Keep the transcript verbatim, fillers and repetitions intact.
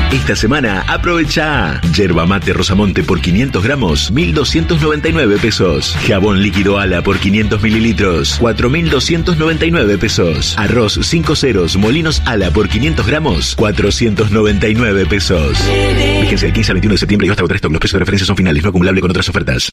Esta semana aprovecha yerba mate Rosamonte por quinientos gramos, mil doscientos noventa y nueve pesos. Jabón líquido Ala por quinientos mililitros, cuatro mil doscientos noventa y nueve pesos. Arroz cinco ceros Molinos Ala por quinientos gramos, cuatrocientos noventa y nueve pesos. Vigencia del quince al veintiuno de septiembre y hasta agotar stock. Los precios de referencia son finales, no acumulable con otras ofertas.